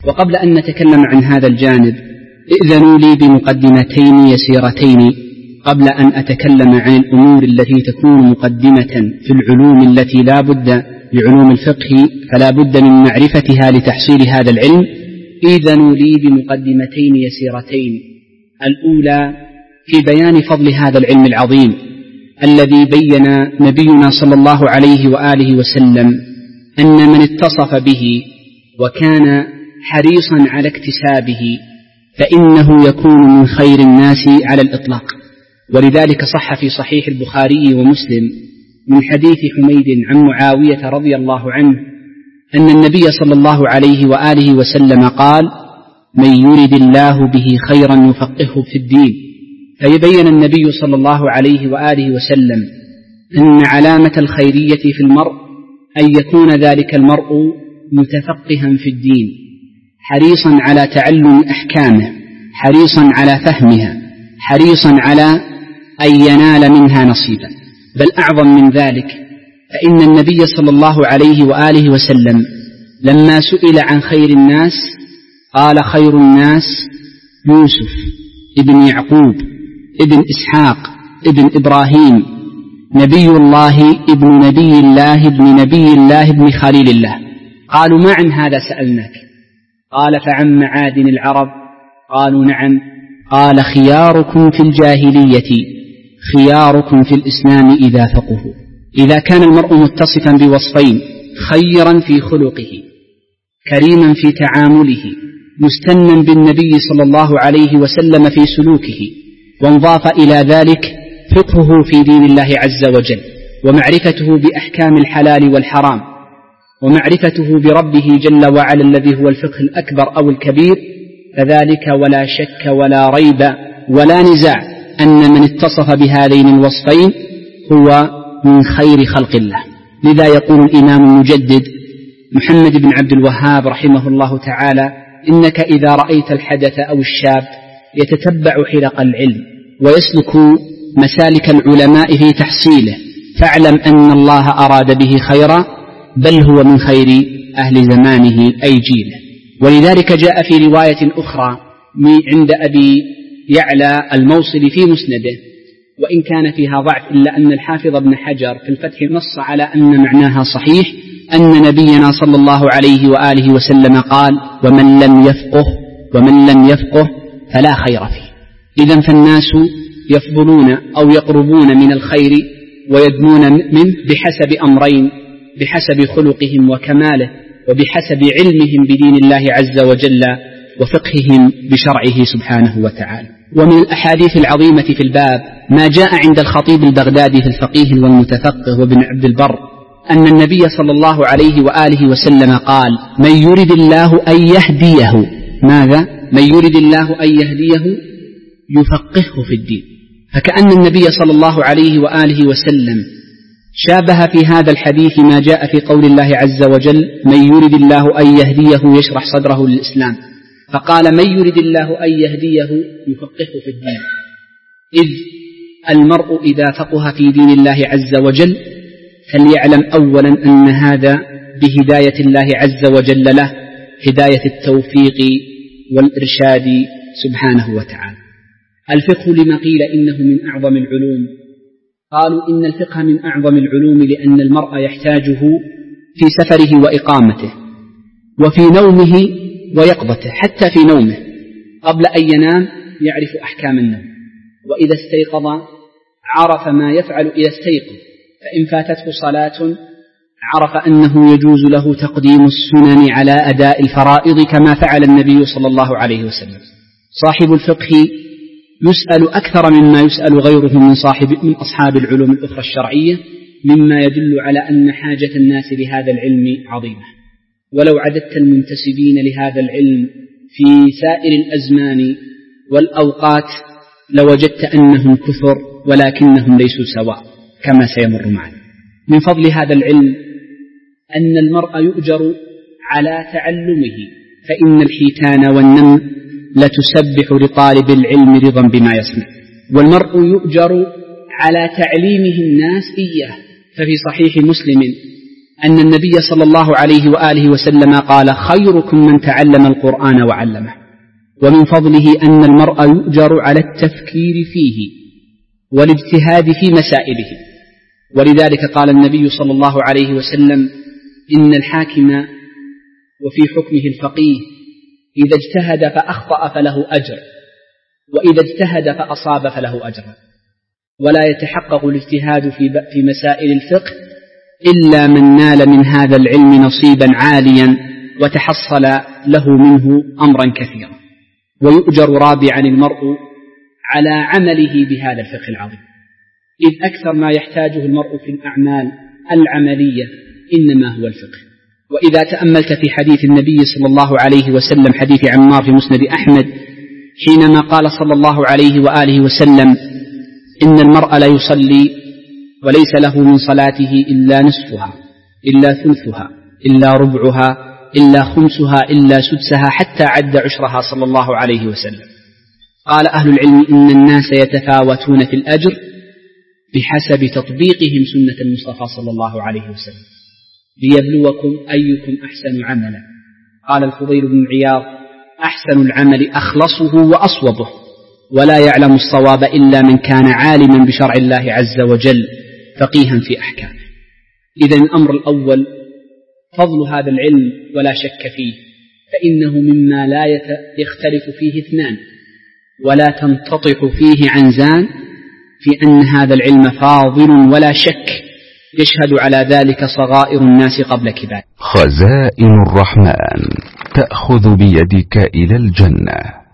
وقبل أن نتكلم عن هذا الجانب ائذنوا لي بمقدمتين يسيرتين قبل أن أتكلم عن الأمور التي تكون مقدمة في العلوم التي لا بد بعلوم الفقه فلا بد من معرفتها لتحصيل هذا العلم. ائذنوا لي بمقدمتين يسيرتين. الأولى في بيان فضل هذا العلم العظيم الذي بين نبينا صلى الله عليه وآله وسلم أن من اتصف به وكان حريصا على اكتسابه فإنه يكون من خير الناس على الإطلاق. ولذلك صح في صحيح البخاري ومسلم من حديث حميد عن معاوية رضي الله عنه أن النبي صلى الله عليه وآله وسلم قال: من يرد الله به خيرا يفقهه في الدين. فيبين النبي صلى الله عليه وآله وسلم أن علامة الخيرية في المرء أن يكون ذلك المرء متفقها في الدين، حريصا على تعلم أحكامه، حريصا على فهمها، حريصا على أن ينال منها نصيبا. بل أعظم من ذلك فإن النبي صلى الله عليه وآله وسلم لما سئل عن خير الناس قال: خير الناس يوسف ابن يعقوب ابن إسحاق ابن إبراهيم نبي الله ابن نبي الله ابن نبي الله ابن خليل الله. قالوا: ما عن هذا سألناك؟ قال: فعن معادن العرب. قالوا: نعم. قال: خياركم في الجاهلية خياركم في الإسلام إذا فقهوا. إذا كان المرء متصفا بوصفين: خيرا في خلقه، كريما في تعامله، مستنا بالنبي صلى الله عليه وسلم في سلوكه، وانضاف إلى ذلك فقهه في دين الله عز وجل، ومعرفته بأحكام الحلال والحرام، ومعرفته بربه جل وعلا الذي هو الفقه الأكبر أو الكبير، فذلك ولا شك ولا ريب ولا نزاع أن من اتصف بهذين الوصفين هو من خير خلق الله. لذا يقول الإمام المجدد محمد بن عبد الوهاب رحمه الله تعالى: إنك إذا رأيت الحدث أو الشاب يتتبع حلق العلم ويسلك مسالك العلماء في تحصيله فاعلم أن الله أراد به خيرا، بل هو من خير أهل زمانه أي جيله. ولذلك جاء في رواية أخرى عند أبي يعلى الموصلي في مسنده، وإن كان فيها ضعف إلا أن الحافظ ابن حجر في الفتح نص على أن معناها صحيح، أن نبينا صلى الله عليه وآله وسلم قال: ومن لم يفقه فلا خير فيه. إذن فالناس يفضلون أو يقربون من الخير ويدنون منه بحسب أمرين: بحسب خلقهم وكماله، وبحسب علمهم بدين الله عز وجل وفقههم بشرعه سبحانه وتعالى. ومن الأحاديث العظيمة في الباب ما جاء عند الخطيب البغدادي في الفقيه والمتفقه وابن عبد البر أن النبي صلى الله عليه وآله وسلم قال: من يرد الله أن يهديه، ماذا؟ من يرد الله أن يهديه يفقهه في الدين. فكأن النبي صلى الله عليه وآله وسلم شابه في هذا الحديث ما جاء في قول الله عز وجل: من يرد الله أن يهديه يشرح صدره للإسلام، فقال: من يرد الله أن يهديه يفقهه في الدين. إذ المرء إذا فقه في دين الله عز وجل فليعلم أولا أن هذا بهداية الله عز وجل له، هداية التوفيق والإرشاد سبحانه وتعالى. الفقه لما قيل إنه من أعظم العلوم، قالوا إن الفقه من أعظم العلوم لأن المرء يحتاجه في سفره وإقامته، وفي نومه ويقظته. حتى في نومه قبل أن ينام يعرف أحكام النوم، وإذا استيقظ عرف ما يفعل إذا استيقظ، فإن فاتته صلاة عرف أنه يجوز له تقديم السنن على أداء الفرائض كما فعل النبي صلى الله عليه وسلم. صاحب الفقه يسأل أكثر مما يسأل غيره من أصحاب العلوم الأخرى الشرعية، مما يدل على أن حاجة الناس لهذا العلم عظيمة. ولو عددت المنتسبين لهذا العلم في سائر الأزمان والأوقات لوجدت أنهم كثر، ولكنهم ليسوا سواء كما سيمر معنا. من فضل هذا العلم أن المرء يؤجر على تعلمه، فإن الحيتان والنمل لتسبح لطالب العلم رضا بما يصنع، والمرء يؤجر على تعليمه الناس إياه. ففي صحيح مسلم أن النبي صلى الله عليه وآله وسلم قال: خيركم من تعلم القرآن وعلمه. ومن فضله أن المرء يؤجر على التفكير فيه والاجتهاد في مسائله، ولذلك قال النبي صلى الله عليه وسلم: إن الحاكم وفي حكمه الفقيه إذا اجتهد فأخطأ فله أجر، وإذا اجتهد فأصاب فله أجر. ولا يتحقق الاجتهاد في مسائل الفقه إلا من نال من هذا العلم نصيبا عاليا وتحصل له منه أمرا كثيرا. ويؤجر رابعا المرء على عمله بهذا الفقه العظيم، إذ أكثر ما يحتاجه المرء في الأعمال العملية إنما هو الفقه. وإذا تأملت في حديث النبي صلى الله عليه وسلم، حديث عمار في مسند أحمد، حينما قال صلى الله عليه وآله وسلم: إن المرء لا يصلي وليس له من صلاته إلا نصفها إلا ثلثها إلا ربعها إلا خمسها إلا سدسها حتى عد عشرها صلى الله عليه وسلم. قال أهل العلم: إن الناس يتفاوتون في الأجر بحسب تطبيقهم سنة المصطفى صلى الله عليه وسلم، ليبلوكم أيكم أحسن عملا. قال الفضيل بن عياض: أحسن العمل أخلصه وأصوبه، ولا يعلم الصواب إلا من كان عالما بشرع الله عز وجل فقيها في أحكامه. إذن الأمر الأول فضل هذا العلم ولا شك فيه، فإنه مما لا يختلف فيه اثنان ولا تنتطح فيه عنزان، في أن هذا العلم فاضل ولا شك يشهد على ذلك صغائر الناس قبل كبار. خزائن الرحمن تأخذ بيدك إلى الجنة.